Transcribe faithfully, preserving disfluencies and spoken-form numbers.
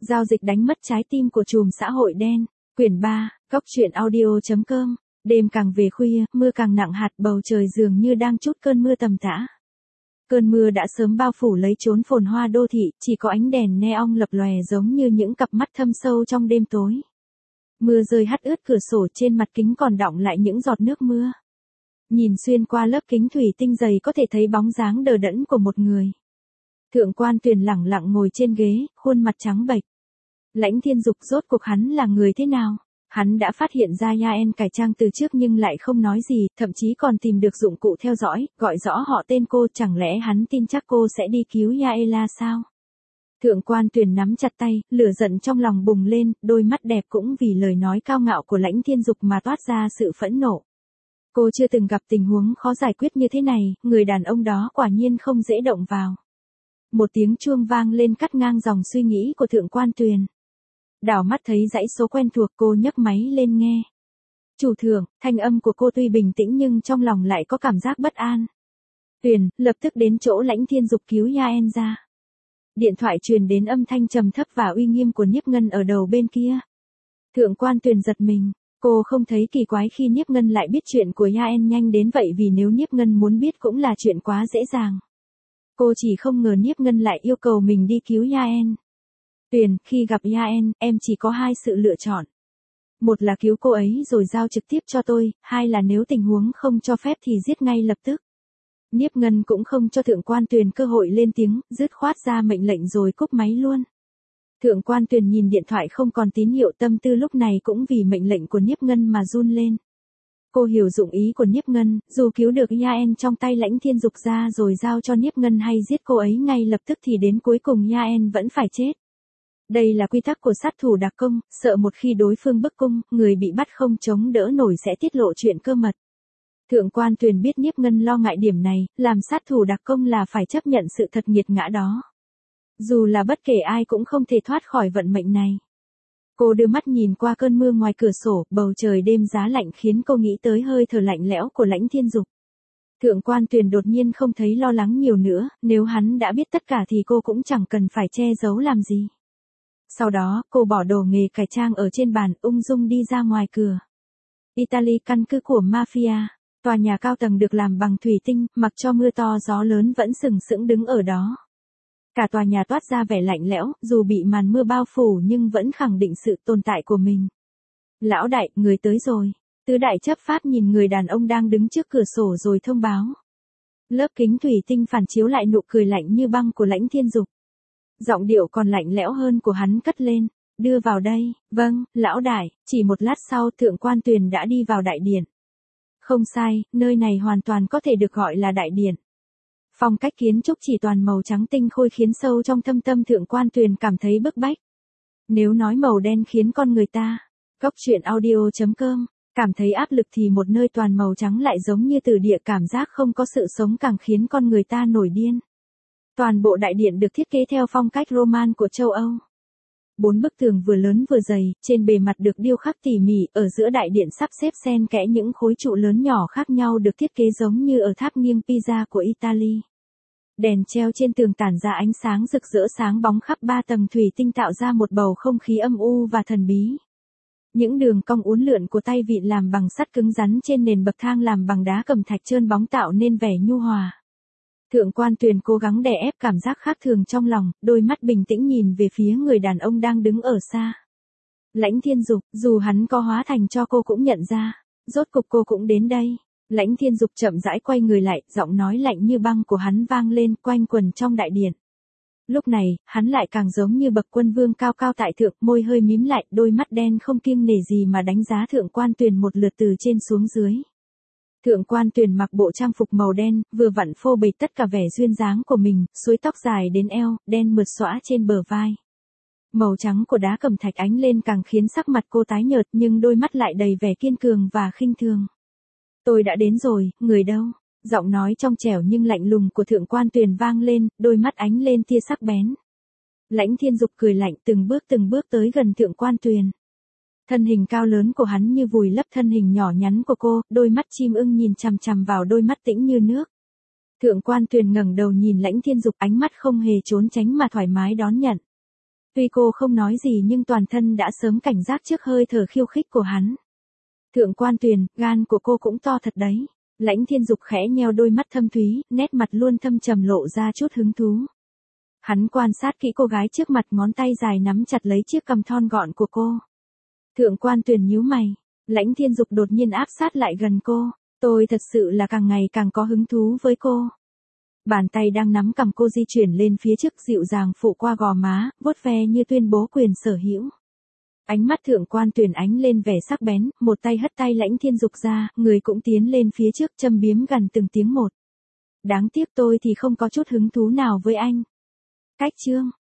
Giao dịch đánh mất trái tim của trùm xã hội đen. Quyển ba, Cóc truyện audio chấm com. Đêm càng về khuya, mưa càng nặng hạt, bầu trời dường như đang trút cơn mưa tầm tã. Cơn mưa đã sớm bao phủ lấy chốn phồn hoa đô thị, chỉ có ánh đèn neon lập lòe giống như những cặp mắt thâm sâu trong đêm tối. Mưa rơi hắt ướt cửa sổ, trên mặt kính còn đọng lại những giọt nước mưa. Nhìn xuyên qua lớp kính thủy tinh dày có thể thấy bóng dáng đờ đẫn của một người. Thượng quan Tuyền lẳng lặng ngồi trên ghế, khuôn mặt trắng bệch. Lãnh Thiên Dục, rốt cuộc hắn là người thế nào? Hắn đã phát hiện ra Yael cải trang từ trước nhưng lại không nói gì, thậm chí còn tìm được dụng cụ theo dõi, gọi rõ họ tên cô, chẳng lẽ hắn tin chắc cô sẽ đi cứu Yaela sao? Thượng quan Tuyền nắm chặt tay, lửa giận trong lòng bùng lên, đôi mắt đẹp cũng vì lời nói cao ngạo của Lãnh Thiên Dục mà toát ra sự phẫn nộ. Cô chưa từng gặp tình huống khó giải quyết như thế này, người đàn ông đó quả nhiên không dễ động vào. Một tiếng chuông vang lên cắt ngang dòng suy nghĩ của Thượng quan Tuyền. Đảo mắt thấy dãy số quen thuộc, cô nhấc máy lên nghe. Chủ thượng, thanh âm của cô tuy bình tĩnh nhưng trong lòng lại có cảm giác bất an. Tuyền, lập tức đến chỗ Lãnh Thiên Dục cứu Yael ra. Điện thoại truyền đến âm thanh trầm thấp và uy nghiêm của Niếp Ngân ở đầu bên kia. Thượng quan Tuyền giật mình, cô không thấy kỳ quái khi Niếp Ngân lại biết chuyện của Yael nhanh đến vậy, vì nếu Niếp Ngân muốn biết cũng là chuyện quá dễ dàng. Cô chỉ không ngờ Niếp Ngân lại yêu cầu mình đi cứu Yael. Tuyền, khi gặp Yael, em chỉ có hai sự lựa chọn. Một là cứu cô ấy rồi giao trực tiếp cho tôi, hai là nếu tình huống không cho phép thì giết ngay lập tức. Niếp Ngân cũng không cho Thượng quan Tuyền cơ hội lên tiếng, dứt khoát ra mệnh lệnh rồi cúp máy luôn. Thượng quan Tuyền nhìn điện thoại không còn tín hiệu, tâm tư lúc này cũng vì mệnh lệnh của Niếp Ngân mà run lên. Cô hiểu dụng ý của Niếp Ngân, dù cứu được Yael trong tay Lãnh Thiên Dục ra rồi giao cho Niếp Ngân hay giết cô ấy ngay lập tức thì đến cuối cùng Yael vẫn phải chết. Đây là quy tắc của sát thủ đặc công, sợ một khi đối phương bức cung, người bị bắt không chống đỡ nổi sẽ tiết lộ chuyện cơ mật. Thượng quan Tuyền biết Niếp Ngân lo ngại điểm này, làm sát thủ đặc công là phải chấp nhận sự thật nghiệt ngã đó. Dù là bất kể ai cũng không thể thoát khỏi vận mệnh này. Cô đưa mắt nhìn qua cơn mưa ngoài cửa sổ, bầu trời đêm giá lạnh khiến cô nghĩ tới hơi thở lạnh lẽo của Lãnh Thiên Dục. Thượng quan Tuyền đột nhiên không thấy lo lắng nhiều nữa, nếu hắn đã biết tất cả thì cô cũng chẳng cần phải che giấu làm gì. Sau đó, cô bỏ đồ nghề cải trang ở trên bàn, ung dung đi ra ngoài cửa. Italy, căn cứ của mafia. Tòa nhà cao tầng được làm bằng thủy tinh, mặc cho mưa to gió lớn vẫn sừng sững đứng ở đó. Cả tòa nhà toát ra vẻ lạnh lẽo, dù bị màn mưa bao phủ nhưng vẫn khẳng định sự tồn tại của mình. Lão đại, người tới rồi. Tứ đại chấp pháp nhìn người đàn ông đang đứng trước cửa sổ rồi thông báo. Lớp kính thủy tinh phản chiếu lại nụ cười lạnh như băng của Lãnh Thiên Dục. Giọng điệu còn lạnh lẽo hơn của hắn cất lên. Đưa vào đây. Vâng, lão đại. Chỉ một lát sau, Thượng quan Tuyền đã đi vào đại điện. Không sai, nơi này hoàn toàn có thể được gọi là đại điện. Phong cách kiến trúc chỉ toàn màu trắng tinh khôi khiến sâu trong thâm tâm Thượng quan Tuyền cảm thấy bức bách. Nếu nói màu đen khiến con người ta, Cóc truyện audio chấm com, cảm thấy áp lực thì một nơi toàn màu trắng lại giống như từ địa, cảm giác không có sự sống càng khiến con người ta nổi điên. Toàn bộ đại điện được thiết kế theo phong cách Roman của châu Âu. Bốn bức tường vừa lớn vừa dày, trên bề mặt được điêu khắc tỉ mỉ, ở giữa đại điện sắp xếp xen kẽ những khối trụ lớn nhỏ khác nhau được thiết kế giống như ở tháp nghiêng Pisa của Italy. Đèn treo trên tường tản ra ánh sáng rực rỡ sáng bóng khắp ba tầng thủy tinh tạo ra một bầu không khí âm u và thần bí. Những đường cong uốn lượn của tay vịn làm bằng sắt cứng rắn trên nền bậc thang làm bằng đá cẩm thạch trơn bóng tạo nên vẻ nhu hòa. Thượng quan Tuyền cố gắng đè ép cảm giác khác thường trong lòng, đôi mắt bình tĩnh nhìn về phía người đàn ông đang đứng ở xa. Lãnh Thiên Dục, dù hắn có hóa thành cho cô cũng nhận ra, rốt cục cô cũng đến đây. Lãnh Thiên Dục chậm rãi quay người lại, giọng nói lạnh như băng của hắn vang lên quanh quần trong đại điện. Lúc này, hắn lại càng giống như bậc quân vương cao cao tại thượng, môi hơi mím lại, đôi mắt đen không kiêng nể gì mà đánh giá Thượng quan Tuyền một lượt từ trên xuống dưới. Thượng quan Tuyền mặc bộ trang phục màu đen, vừa vặn phô bày tất cả vẻ duyên dáng của mình, xuôi tóc dài đến eo, đen mượt xõa trên bờ vai. Màu trắng của đá cẩm thạch ánh lên càng khiến sắc mặt cô tái nhợt nhưng đôi mắt lại đầy vẻ kiên cường và khinh thường. Tôi đã đến rồi, người đâu? Giọng nói trong trẻo nhưng lạnh lùng của Thượng quan Tuyền vang lên, đôi mắt ánh lên tia sắc bén. Lãnh Thiên Dục cười lạnh, từng bước từng bước tới gần Thượng quan Tuyền. Thân hình cao lớn của hắn như vùi lấp thân hình nhỏ nhắn của cô, đôi mắt chim ưng nhìn chằm chằm vào đôi mắt tĩnh như nước. Thượng quan Tuyền ngẩng đầu nhìn Lãnh Thiên Dục, ánh mắt không hề trốn tránh mà thoải mái đón nhận. Tuy cô không nói gì nhưng toàn thân đã sớm cảnh giác trước hơi thở khiêu khích của hắn. Thượng quan Tuyền, gan của cô cũng to thật đấy. Lãnh Thiên Dục khẽ nheo đôi mắt thâm thúy, nét mặt luôn thâm trầm lộ ra chút hứng thú. Hắn quan sát kỹ cô gái trước mặt, ngón tay dài nắm chặt lấy chiếc cằm thon gọn của cô. Thượng quan Tuyền nhíu mày, Lãnh Thiên Dục đột nhiên áp sát lại gần cô. Tôi thật sự là càng ngày càng có hứng thú với cô. Bàn tay đang nắm cằm cô di chuyển lên phía trước, dịu dàng phụ qua gò má, vuốt ve như tuyên bố quyền sở hữu. Ánh mắt Thượng quan Tuyền ánh lên vẻ sắc bén, một tay hất tay Lãnh Thiên Dục ra, người cũng tiến lên phía trước châm biếm gần từng tiếng một. Đáng tiếc tôi thì không có chút hứng thú nào với anh. Cách chương